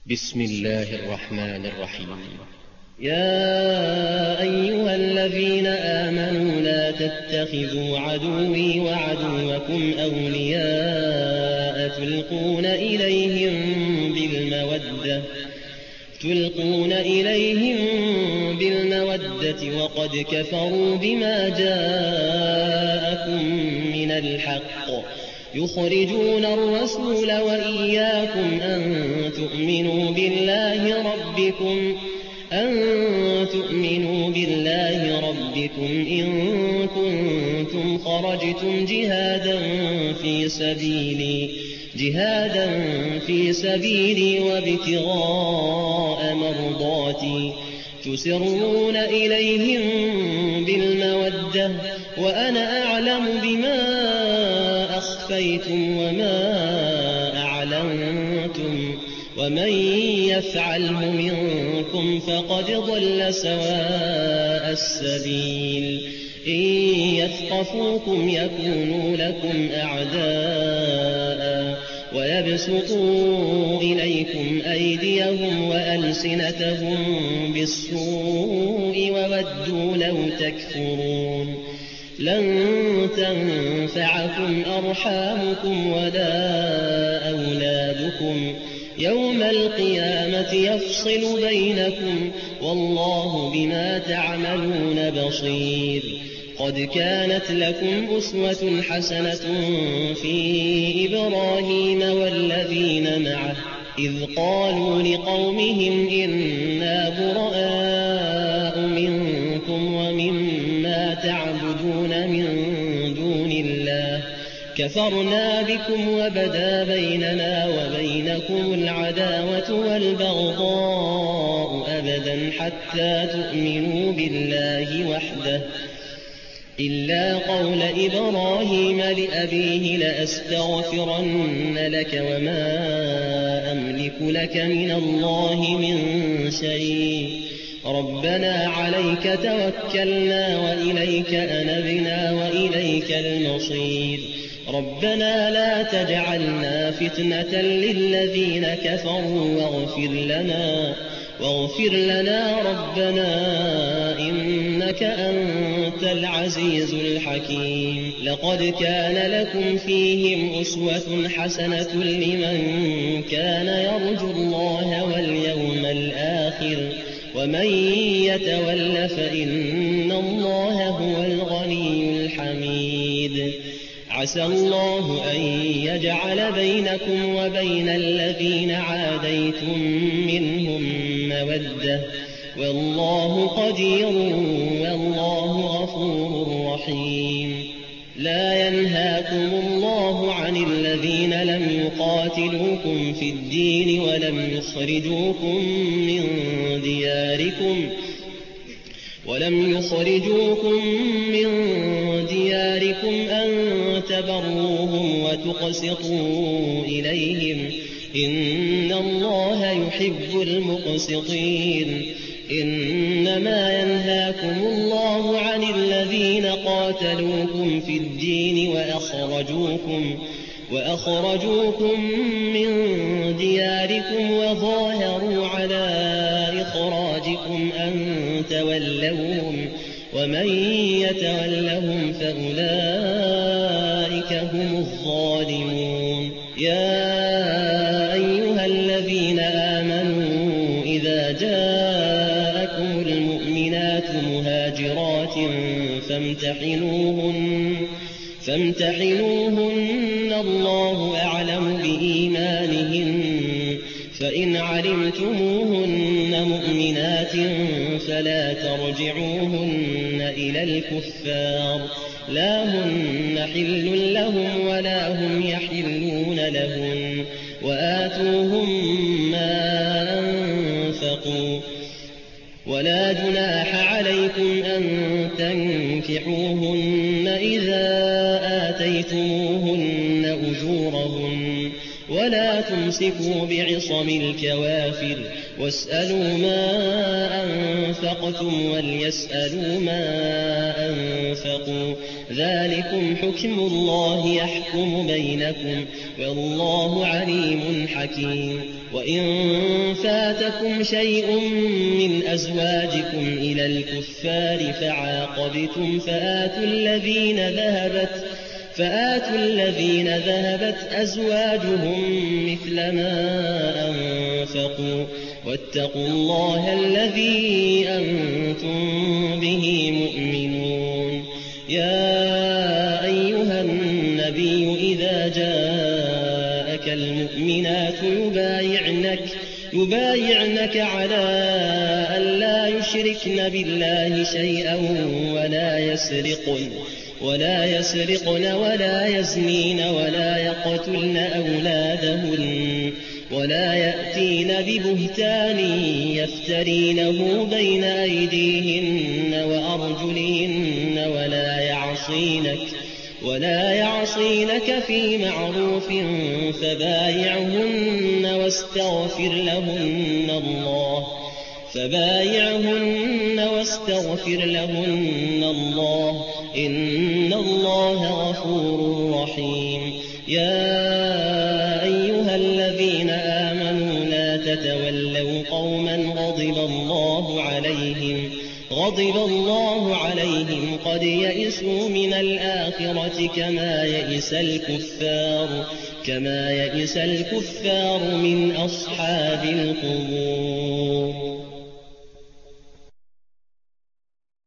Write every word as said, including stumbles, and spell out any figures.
بسم الله الرحمن الرحيم. يا أيها الذين آمنوا لا تتخذوا عدوي وعدوكم أولياء تلقون إليهم بالمودة تلقون إليهم بالمودة وقد كفروا بما جاءكم من الحق يخرجون الرسول وإياكم أن تؤمنوا بالله ربكم أن تؤمنوا بالله ربكم إن كنتم خرجتم جهادا في سبيلي جهادا في سبيلي وابتغاء مرضاتي تسرون إليهم بالمودة وأنا أعلم بما أخفيتم وما أعلنتم ومن يفعله منكم فقد ضل سواء السبيل إن يثقفوكم يكونوا لكم أعداء ويبسطوا إليكم أيديهم وألسنتهم بالسوء وودوا لو تكفرون لن تنفعكم أرحامكم ولا أولادكم يوم القيامة يفصل بينكم والله بما تعملون بصير. قد كانت لكم أسوة حسنة في إبراهيم والذين معه إذ قالوا لقومهم إنا براء منكم ومما تعبدون من دون الله كفرنا بكم وبدا بيننا وبينكم العداوة والبغضاء أبدا حتى تؤمنوا بالله وحده إلا قول إبراهيم لأبيه لأستغفرن لك وما أملك لك من الله من شيء ربنا عليك توكلنا وإليك أنبنا وإليك المصير ربنا لا تجعلنا فتنة للذين كفروا واغفر لنا واغفر لنا ربنا إنك أنت العزيز الحكيم. لقد كان لكم فيهم أسوة حسنة لمن كان يرجو الله واليوم الآخر ومن يتول فإن الله هو الغني الحميد. عسى الله أن يجعل بينكم وبين الذين عاديتم منهم مودة والله قدير والله غفور رحيم. لا ينهاكم الله عن الذين لم يقاتلوكم في الدين ولم يخرجوكم من دياركم ولم يخرجوكم من دياركم أن تبروهم وتقسطوا إليهم إن الله يحب المقسطين. إنما ينهاكم الله عن الذين قاتلوكم في الدين وأخرجوكم وأخرجوكم من دياركم وظاهروا على إخراجكم أن تولوهم ومن يتولهم فأولئك هم الظالمون. يا أيها الذين آمنوا إذا جاءكم المؤمنات مهاجرات فامتحنوهن فامتحنوهن الله أعلم بإيمانهن فإن علمتموهن مؤمنات فلا ترجعوهن إلى الكفار لا هن حل لهم ولا هم يحلون لهن وآتوهم ما أنفقوا ولا جناح عليكم أن تنكحوهن إذا آتيتموهن أجورهن ولا تمسكوهن فأمسكوا بعصم الكوافر واسألوا ما أنفقتم وليسألوا ما أنفقوا ذلكم حكم الله يحكم بينكم والله عليم حكيم. وإن فاتكم شيء من أزواجكم إلى الكفار فعاقبتم فآتوا الذين ذهبت فآتوا الذين ذهبت أزواجهم مثل ما أنفقوا واتقوا الله الذي أنتم به مؤمنون. يا أيها النبي إذا جاءك المؤمنات يبايعنك يبايعنك على أن لا يشركن بالله شيئا ولا يسرقن ولا يسرقن ولا يزنين ولا يقتلن أولادهن ولا يأتين ببهتان يفترينه بين أيديهن وأرجلهن ولا يعصينك ولا يعصينك في معروف فبايعهن واستغفر لهن الله فبايعهن واستغفر لهن الله إن الله غفور رحيم. يا أيها الذين آمنوا لا تتولوا قوما غضب الله عليهم غضب الله عليهم قد يئسوا من الآخرة كما يئس الكفار كما يئس الكفار من أصحاب القبور.